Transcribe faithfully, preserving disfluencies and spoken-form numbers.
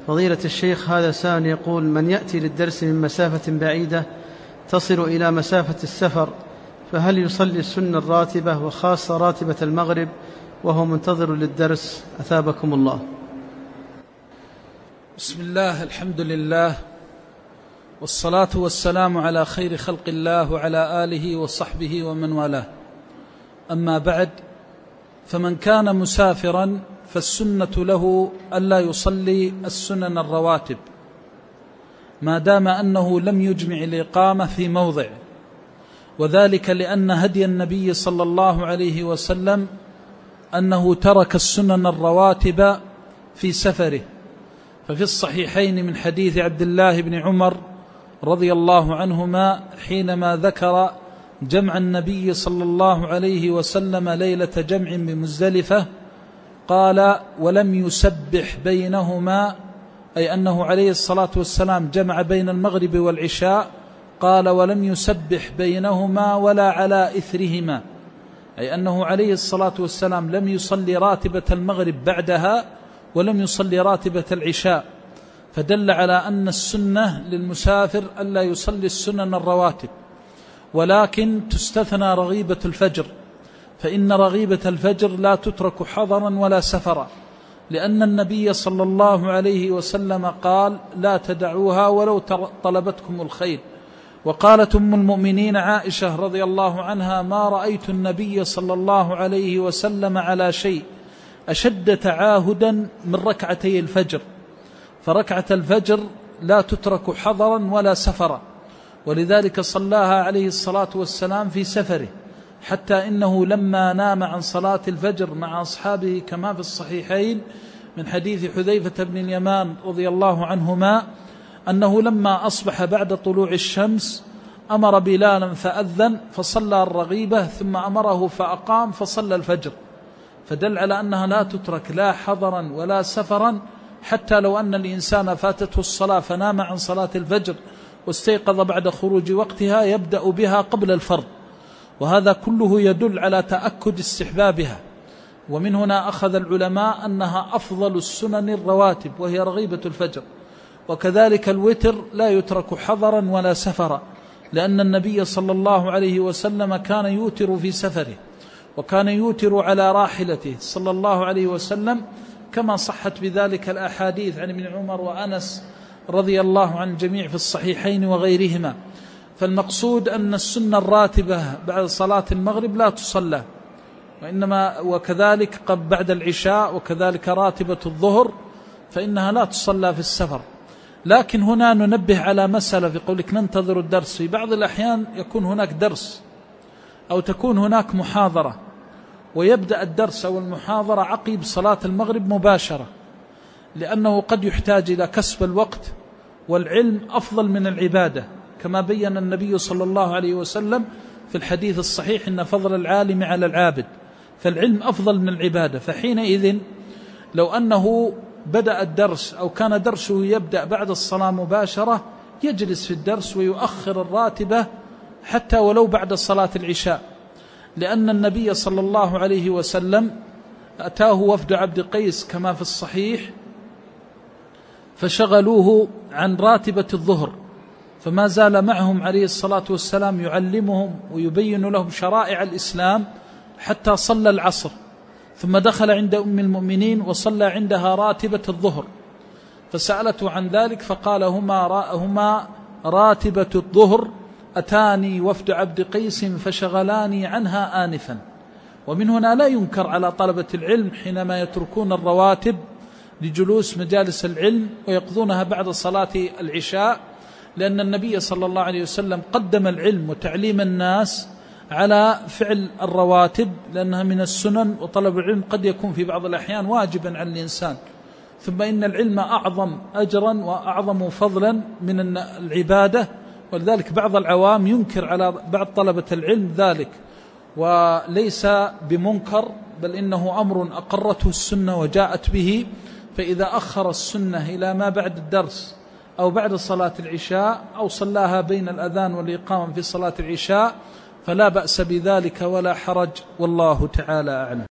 فضيلة الشيخ، هذا سائل يقول: من يأتي للدرس من مسافة بعيدة تصل إلى مسافة السفر، فهل يصلي السنة الراتبة وخاصة راتبة المغرب وهو منتظر للدرس؟ أثابكم الله. بسم الله، الحمد لله، والصلاة والسلام على خير خلق الله وعلى آله وصحبه ومن والاه. أما بعد، فمن كان مسافرا فالسنة له ألا يصلي السنن الرواتب ما دام أنه لم يجمع الإقامة في موضع، وذلك لأن هدي النبي صلى الله عليه وسلم أنه ترك السنن الرواتب في سفره. ففي الصحيحين من حديث عبد الله بن عمر رضي الله عنهما حينما ذكر جمع النبي صلى الله عليه وسلم ليلة جمع بمزدلفة قال: ولم يسبح بينهما، أي أنه عليه الصلاة والسلام جمع بين المغرب والعشاء، قال: ولم يسبح بينهما ولا على إثرهما، أي أنه عليه الصلاة والسلام لم يصلي راتبة المغرب بعدها ولم يصلي راتبة العشاء، فدل على أن السنة للمسافر ألا يصلي السنن الرواتب، ولكن تستثنى رغيبة الفجر، فإن رغيبة الفجر لا تترك حضرا ولا سفرا، لأن النبي صلى الله عليه وسلم قال: لا تدعوها ولو طلبتكم الخيل. وقالت أم المؤمنين عائشة رضي الله عنها: ما رأيت النبي صلى الله عليه وسلم على شيء أشد تعاهدا من ركعتي الفجر، فركعة الفجر لا تترك حضرا ولا سفرا، ولذلك صلاها عليه الصلاة والسلام في سفره، حتى إنه لما نام عن صلاة الفجر مع أصحابه كما في الصحيحين من حديث حذيفة بن اليمان رضي الله عنهما أنه لما أصبح بعد طلوع الشمس أمر بلالا فأذن فصلى الرغيبة، ثم أمره فأقام فصلى الفجر، فدل على أنها لا تترك لا حضرا ولا سفرا، حتى لو أن الإنسان فاتته الصلاة فنام عن صلاة الفجر واستيقظ بعد خروج وقتها يبدأ بها قبل الفرض، وهذا كله يدل على تأكد استحبابها. ومن هنا أخذ العلماء أنها أفضل السنن الرواتب وهي رغيبة الفجر. وكذلك الوتر لا يترك حضرا ولا سفرا، لأن النبي صلى الله عليه وسلم كان يوتر في سفره، وكان يوتر على راحلته صلى الله عليه وسلم، كما صحت بذلك الأحاديث عن ابن عمر وأنس رضي الله عن الجميع في الصحيحين وغيرهما. فالمقصود أن السنة الراتبة بعد صلاة المغرب لا تصلى، وإنما وكذلك قبل بعد العشاء، وكذلك راتبة الظهر فإنها لا تصلى في السفر. لكن هنا ننبه على مسألة في قولك ننتظر الدرس. في بعض الأحيان يكون هناك درس أو تكون هناك محاضرة، ويبدأ الدرس أو المحاضرة عقب صلاة المغرب مباشرة، لأنه قد يحتاج إلى كسب الوقت، والعلم أفضل من العبادة، كما بين النبي صلى الله عليه وسلم في الحديث الصحيح: إن فضل العالم على العابد، فالعلم أفضل من العبادة. فحينئذ لو أنه بدأ الدرس أو كان درسه يبدأ بعد الصلاة مباشرة يجلس في الدرس ويؤخر الراتبة حتى ولو بعد صلاة العشاء، لأن النبي صلى الله عليه وسلم أتاه وفد عبد قيس كما في الصحيح فشغلوه عن راتبة الظهر، فما زال معهم عليه الصلاة والسلام يعلمهم ويبين لهم شرائع الإسلام حتى صلى العصر، ثم دخل عند أم المؤمنين وصلى عندها راتبة الظهر، فسألته عن ذلك فقال: هما هما راتبة الظهر، أتاني وفد عبد قيس فشغلاني عنها آنفا. ومن هنا لا ينكر على طلبة العلم حينما يتركون الرواتب لجلوس مجالس العلم ويقضونها بعد صلاة العشاء، لأن النبي صلى الله عليه وسلم قدم العلم وتعليم الناس على فعل الرواتب، لأنها من السنن، وطلب العلم قد يكون في بعض الأحيان واجبا على الإنسان. ثم إن العلم أعظم أجرا وأعظم فضلا من العبادة، ولذلك بعض العوام ينكر على بعض طلبة العلم ذلك، وليس بمنكر، بل إنه أمر أقرته السنة وجاءت به. فإذا أخر السنة إلى ما بعد الدرس أو بعد صلاة العشاء أو صلاها بين الأذان والإقامة في صلاة العشاء فلا بأس بذلك ولا حرج، والله تعالى أعلم.